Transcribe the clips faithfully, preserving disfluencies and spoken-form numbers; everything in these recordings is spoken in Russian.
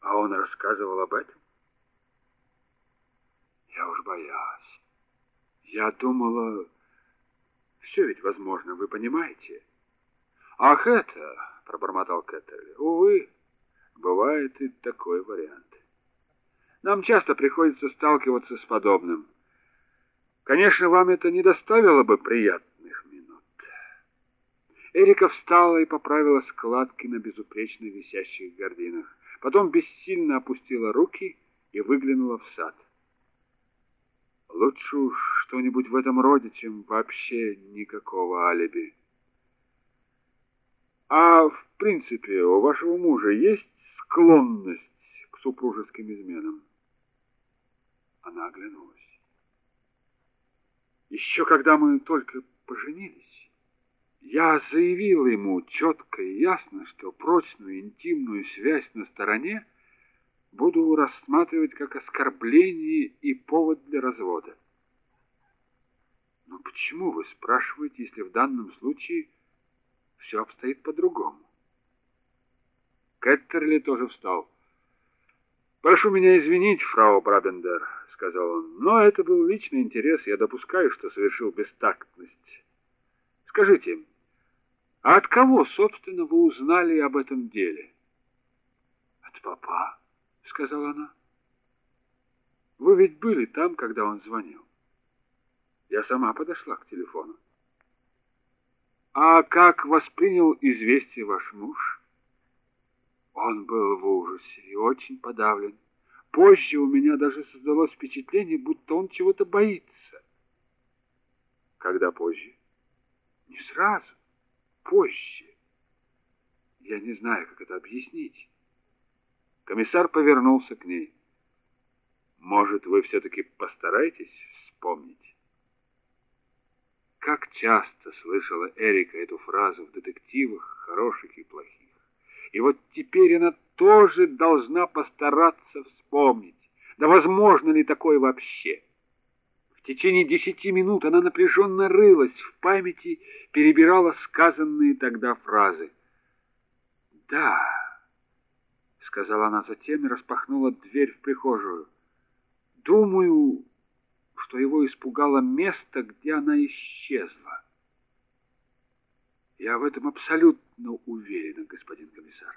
А он рассказывал об этом? Я уж боялась. Я думала... Все ведь возможно, вы понимаете? Ах, это... Пробормотал Кеттерли. Увы, бывает и такой вариант. Нам часто приходится сталкиваться с подобным. Конечно, вам это не доставило бы приятных минут. Эрика встала и поправила складки на безупречно висящих гардинах. Потом бессильно опустила руки и выглянула в сад. Лучше уж что-нибудь в этом роде, чем вообще никакого алиби. А в принципе, у вашего мужа есть склонность к супружеским изменам? Она оглянулась. Еще когда мы только поженились, я заявил ему четко и ясно, что прочную интимную связь на стороне буду рассматривать как оскорбление и повод для развода. Но почему вы спрашиваете, если в данном случае все обстоит по-другому? Кеттерли тоже встал. «Прошу меня извинить, фрау Брабендер», — сказал он, — «но это был личный интерес, я допускаю, что совершил бестактность. Скажите, а от кого, собственно, вы узнали об этом деле?» «От папа», — сказала она. «Вы ведь были там, когда он звонил. Я сама подошла к телефону». «А как воспринял известие ваш муж?» Он был в ужасе и очень подавлен. Позже у меня даже создалось впечатление, будто он чего-то боится. Когда позже? Не сразу. Позже. Я не знаю, как это объяснить. Комиссар повернулся к ней. Может, вы все-таки постараетесь вспомнить? Как часто слышала Эрика эту фразу в детективах, хороших и плохих. И вот теперь она тоже должна постараться вспомнить. Да возможно ли такое вообще? В течение десяти минут она напряженно рылась в памяти, перебирала сказанные тогда фразы. «Да», — сказала она затем и распахнула дверь в прихожую. «Думаю, что его испугало место, где она исчезла. Я в этом абсолютно уверена, господин комиссар».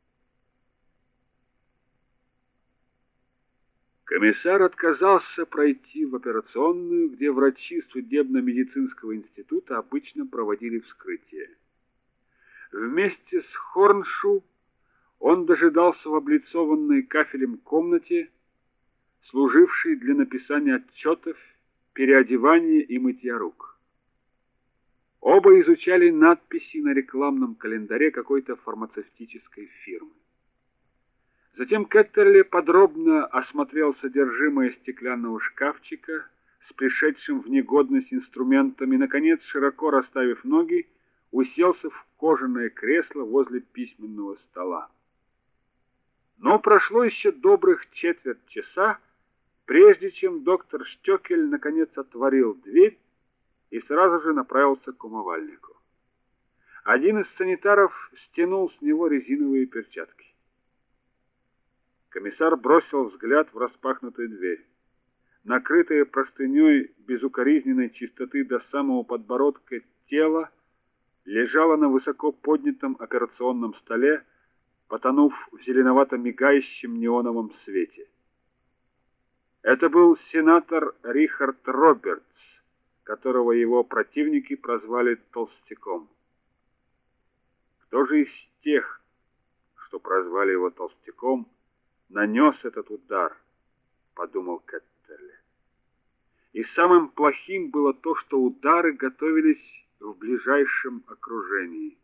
Комиссар отказался пройти в операционную, где врачи судебно-медицинского института обычно проводили вскрытие. Вместе с Хорншу он дожидался в облицованной кафелем комнате, служившей для написания отчетов, переодевания и мытья рук. Оба изучали надписи на рекламном календаре какой-то фармацевтической фирмы. Затем Кеттерли подробно осмотрел содержимое стеклянного шкафчика с пришедшим в негодность инструментом и, наконец, широко расставив ноги, уселся в кожаное кресло возле письменного стола. Но прошло еще добрых четверть часа, прежде чем доктор Штёкель наконец отворил дверь и сразу же направился к умывальнику. Один из санитаров стянул с него резиновые перчатки. Комиссар бросил взгляд в распахнутую дверь. Накрытое простыней безукоризненной чистоты до самого подбородка тело лежало на высоко поднятом операционном столе, потонув в зеленовато-мигающем неоновом свете. Это был сенатор Рихард Робертс, которого его противники прозвали Толстяком. Кто же из тех, что прозвали его Толстяком, нанес этот удар, подумал Кеттерли. И самым плохим было то, что удары готовились в ближайшем окружении.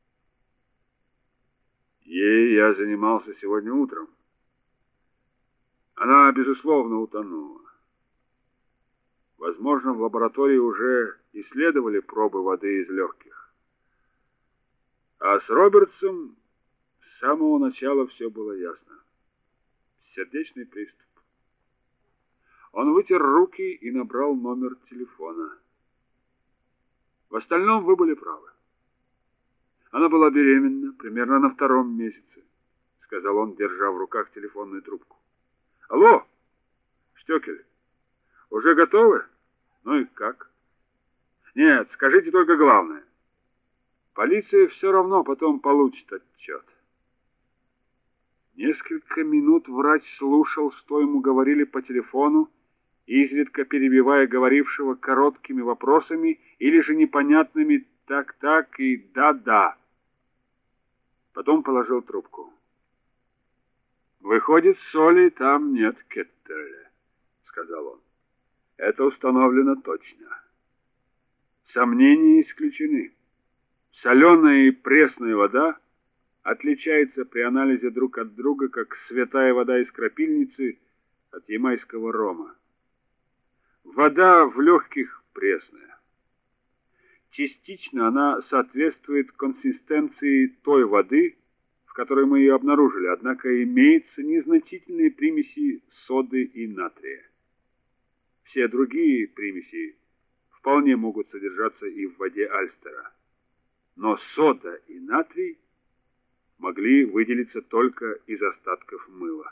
Ей я занимался сегодня утром. Она, безусловно, утонула. Возможно, в лаборатории уже исследовали пробы воды из легких. А с Робертсом с самого начала все было ясно. Сердечный приступ. Он вытер руки и набрал номер телефона. В остальном вы были правы. Она была беременна примерно на втором месяце. сказал он, держа в руках телефонную трубку. Алло, Штёкель, уже готовы? Ну и как? Нет, скажите только главное. Полиция все равно потом получит отчет. Несколько минут врач слушал, что ему говорили по телефону, изредка перебивая говорившего короткими вопросами или же непонятными «так-так» и «да-да». Потом положил трубку. «Выходит, соли там нет, Кеттерля», — сказал он. «Это установлено точно. Сомнения исключены. Соленая и пресная вода отличается при анализе друг от друга, как святая вода из крапильницы от ямайского рома. Вода в легких пресная. Частично она соответствует консистенции той воды, в которой мы ее обнаружили, однако имеются незначительные примеси соды и натрия. Все другие примеси вполне могут содержаться и в воде Альстера. Но сода и натрий могли выделиться только из остатков мыла.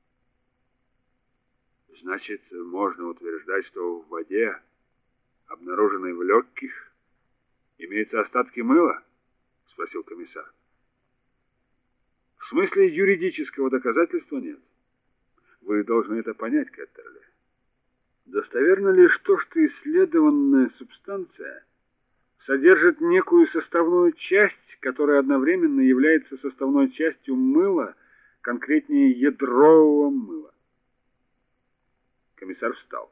Значит, можно утверждать, что в воде, обнаруженной в легких, имеются остатки мыла? Спросил комиссар. В смысле юридического доказательства нет. Вы должны это понять, Кеттерли. Достоверно лишь то, что исследованная субстанция содержит некую составную часть, которая одновременно является составной частью мыла, конкретнее ядрового мыла. Комиссар встал.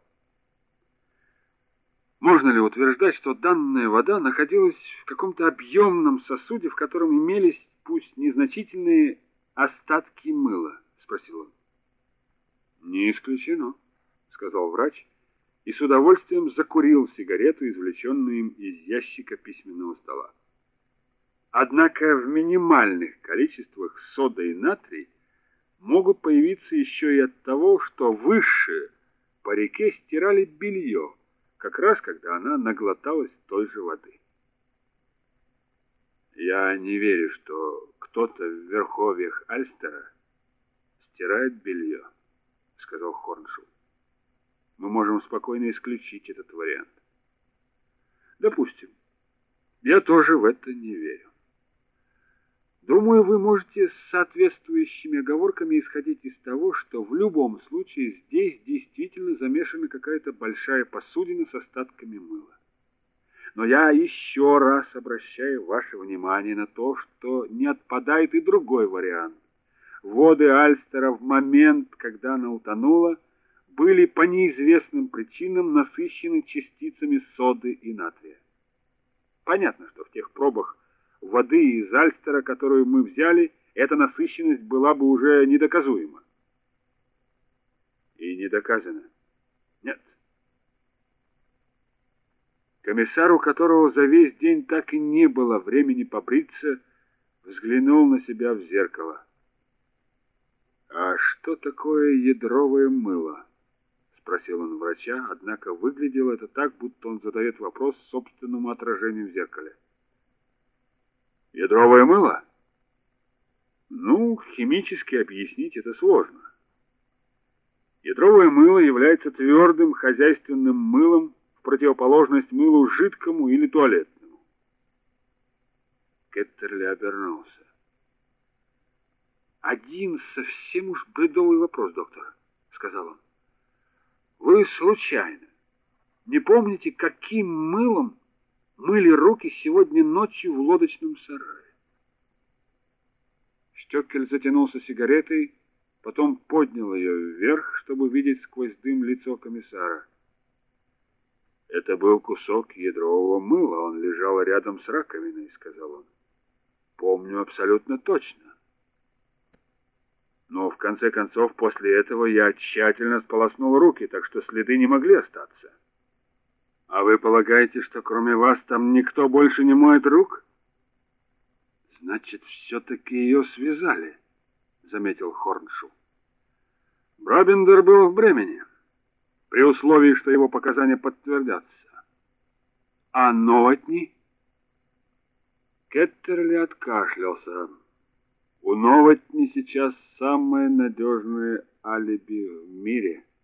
Можно ли утверждать, что данная вода находилась в каком-то объемном сосуде, в котором имелись, пусть незначительные, остатки мыла? Спросил он. Не исключено, сказал врач и с удовольствием закурил сигарету, извлеченную им из ящика письменного стола. Однако в минимальных количествах сода и натрий могут появиться еще и от того, что выше по реке стирали белье, как раз когда она наглоталась той же воды. Я не верю, что кто-то в верховьях Альстера стирает белье, сказал Хорншул. Мы можем спокойно исключить этот вариант. Допустим. Я тоже в это не верю. Думаю, вы можете с соответствующими оговорками исходить из того, что в любом случае здесь действительно замешана какая-то большая посудина с остатками мыла. Но я еще раз обращаю ваше внимание на то, что не отпадает и другой вариант. Воды Альстера в момент, когда она утонула, были по неизвестным причинам насыщены частицами соды и натрия. Понятно, что в тех пробах воды из Альстера, которую мы взяли, эта насыщенность была бы уже недоказуема. И не доказана. Нет. Комиссар, у которого за весь день так и не было времени побриться, взглянул на себя в зеркало. А что такое ядровое мыло? Спросил он врача, однако выглядело это так, будто он задает вопрос собственному отражению в зеркале. Ядровое мыло? Ну, химически объяснить это сложно. Ядровое мыло является твердым хозяйственным мылом в противоположность мылу жидкому или туалетному. Кеттерли обернулся. Один совсем уж бредовый вопрос, доктор, сказал он. Вы случайно не помните, каким мылом мыли руки сегодня ночью в лодочном сарае? Штёкель затянулся сигаретой, потом поднял ее вверх, чтобы видеть сквозь дым лицо комиссара. Это был кусок ядрового мыла, он лежал рядом с раковиной, сказал он. Помню абсолютно точно. Но в конце концов после этого я тщательно сполоснул руки, так что следы не могли остаться. А вы полагаете, что кроме вас там никто больше не моет рук? Значит, все-таки ее связали, заметил Хорншул. Брабендер был в Бремени, при условии, что его показания подтвердятся. А Новотни? Кеттерли откашлялся. У Новотни сейчас самое надежное алиби в мире.